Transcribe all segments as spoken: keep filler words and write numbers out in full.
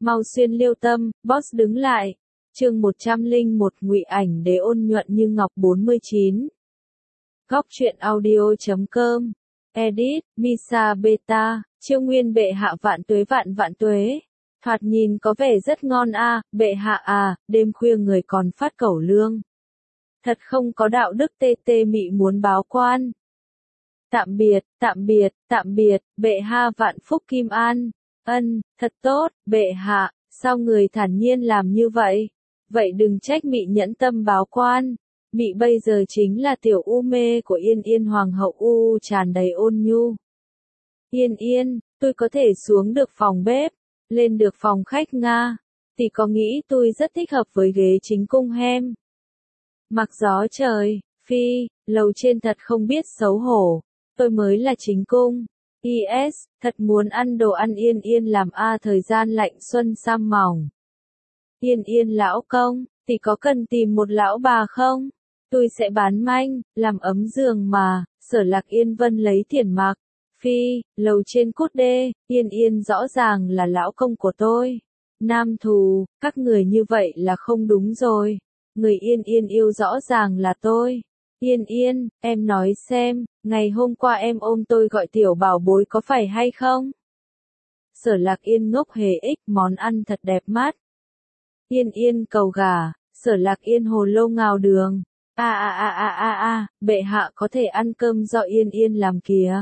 Mau xuyên liêu tâm, boss đứng lại. Chương một trăm lẻ một Ngụy Ảnh Đế ôn nhuận như ngọc bốn mươi chín. Góc truyện audio chấm com. Edit, Misa Beta, Chiêu Nguyên bệ hạ vạn tuế vạn vạn tuế. Thoạt nhìn có vẻ rất ngon a, à, bệ hạ à, đêm khuya người còn phát cẩu lương. Thật không có đạo đức tê tê mị muốn báo quan. Tạm biệt, tạm biệt, tạm biệt, bệ hạ vạn phúc kim an. Ân, thật tốt, bệ hạ, sao người thản nhiên làm như vậy? Vậy đừng trách mị nhẫn tâm báo quan. Mị bây giờ chính là tiểu u mê của Yên Yên hoàng hậu u tràn đầy ôn nhu. Yên Yên, tôi có thể xuống được phòng bếp, lên được phòng khách Nga. Tỷ có nghĩ tôi rất thích hợp với ghế chính cung hem? Mặc gió trời, phi, lầu trên thật không biết xấu hổ. Tôi mới là chính cung. Is, thật muốn ăn đồ ăn Yên Yên làm a thời gian lạnh xuân sam mỏng. Yên Yên lão công, thì có cần tìm một lão bà không? Tôi sẽ bán manh, làm ấm giường mà, Sở Lạc Yên Vân lấy tiền mặc. Phi, lầu trên cút đê, Yên Yên rõ ràng là lão công của tôi. Nam thù, các người như vậy là không đúng rồi. Người Yên Yên yêu rõ ràng là tôi. Yên Yên, em nói xem, ngày hôm qua em ôm tôi gọi tiểu bảo bối có phải hay không? Sở Lạc Yên ngốc hề ích món ăn thật đẹp mắt. Yên Yên cầu gà, Sở Lạc Yên hồ lô ngào đường. A a a a a a, bệ hạ có thể ăn cơm do Yên Yên làm kìa.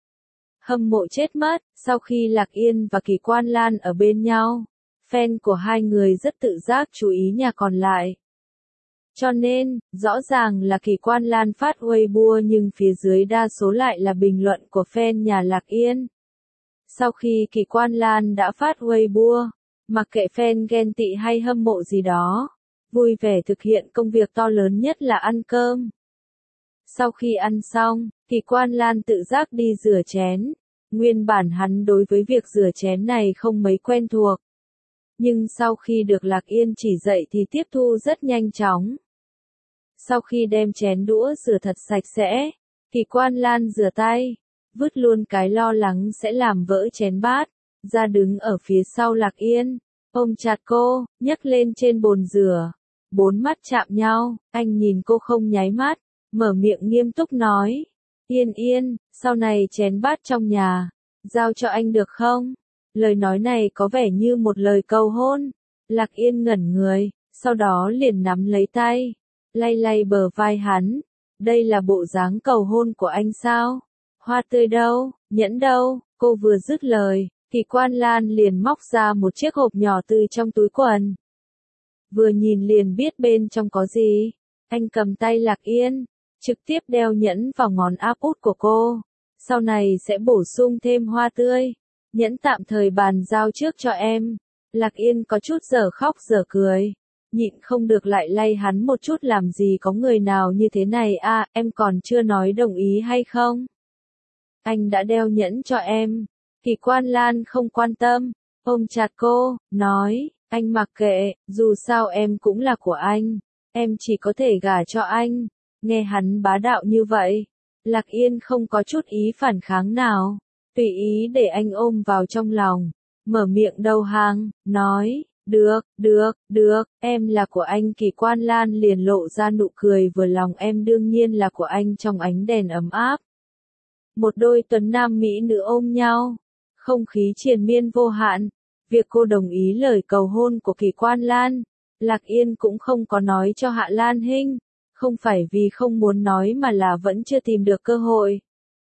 Hâm mộ chết mất, sau khi Lạc Yên và Kỳ Quan Lan ở bên nhau, fan của hai người rất tự giác chú ý nhà còn lại. Cho nên, rõ ràng là Kỳ Quan Lan phát Weibo nhưng phía dưới đa số lại là bình luận của fan nhà Lạc Yên. Sau khi Kỳ Quan Lan đã phát Weibo, mặc kệ fan ghen tị hay hâm mộ gì đó, vui vẻ thực hiện công việc to lớn nhất là ăn cơm. Sau khi ăn xong, Kỳ Quan Lan tự giác đi rửa chén. Nguyên bản hắn đối với việc rửa chén này không mấy quen thuộc. Nhưng sau khi được Lạc Yên chỉ dạy thì tiếp thu rất nhanh chóng. Sau khi đem chén đũa rửa thật sạch sẽ, Kỳ Quan Lan rửa tay, vứt luôn cái lo lắng sẽ làm vỡ chén bát, ra đứng ở phía sau Lạc Yên, ôm chặt cô, nhấc lên trên bồn rửa. Bốn mắt chạm nhau, anh nhìn cô không nháy mắt, mở miệng nghiêm túc nói. Yên Yên, sau này chén bát trong nhà, giao cho anh được không? Lời nói này có vẻ như một lời cầu hôn. Lạc Yên ngẩn người, sau đó liền nắm lấy tay, lay lay bờ vai hắn. Đây là bộ dáng cầu hôn của anh sao? Hoa tươi đâu, nhẫn đâu? Cô vừa dứt lời, Kỳ Quan Lan liền móc ra một chiếc hộp nhỏ từ trong túi quần. Vừa nhìn liền biết bên trong có gì. Anh cầm tay Lạc Yên, trực tiếp đeo nhẫn vào ngón áp út của cô. Sau này sẽ bổ sung thêm hoa tươi. Nhẫn tạm thời bàn giao trước cho em. Lạc Yên có chút dở khóc dở cười. Nhịn không được lại lay hắn một chút, làm gì có người nào như thế này à, em còn chưa nói đồng ý hay không? Anh đã đeo nhẫn cho em. Kỳ Quan Lan không quan tâm, ôm chặt cô, nói, anh mặc kệ, dù sao em cũng là của anh. Em chỉ có thể gả cho anh. Nghe hắn bá đạo như vậy, Lạc Yên không có chút ý phản kháng nào. Tùy ý để anh ôm vào trong lòng, mở miệng đầu hàng, nói, được, được, được, em là của anh. Kỳ Quan Lan liền lộ ra nụ cười vừa lòng, em đương nhiên là của anh trong ánh đèn ấm áp. Một đôi tuấn nam mỹ nữ ôm nhau, không khí triền miên vô hạn. Việc cô đồng ý lời cầu hôn của Kỳ Quan Lan, Lạc Yên cũng không có nói cho Hạ Lan Hinh, không phải vì không muốn nói mà là vẫn chưa tìm được cơ hội.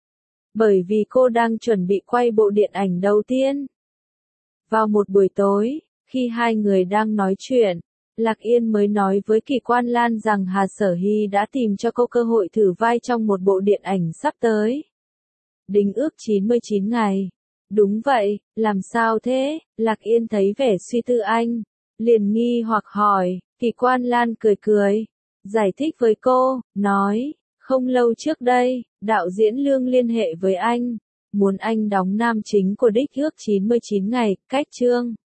Bởi vì cô đang chuẩn bị quay bộ điện ảnh đầu tiên. Vào một buổi tối, khi hai người đang nói chuyện, Lạc Yên mới nói với Kỳ Quan Lan rằng Hà Sở Hy đã tìm cho cô cơ hội thử vai trong một bộ điện ảnh sắp tới. Đính ước chín mươi chín ngày. Đúng vậy, làm sao thế? Lạc Yên thấy vẻ suy tư anh, liền nghi hoặc hỏi. Kỳ Quan Lan cười cười, giải thích với cô, nói, không lâu trước đây, đạo diễn Lương liên hệ với anh, muốn anh đóng nam chính của đích ước chín mươi chín ngày, cách chương.